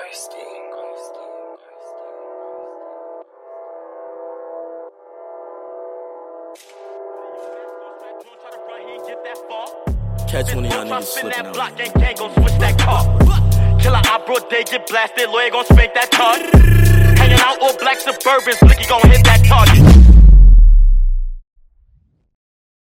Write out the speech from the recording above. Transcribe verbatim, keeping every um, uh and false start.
Catch one of y'all niggas slipping out. Block, gang, gang, gon' switch that car. Killer out, bro, they get blasted. Lawyer gon' spank that card. Hanging out all black Suburbans, Blicky gon' hit that target.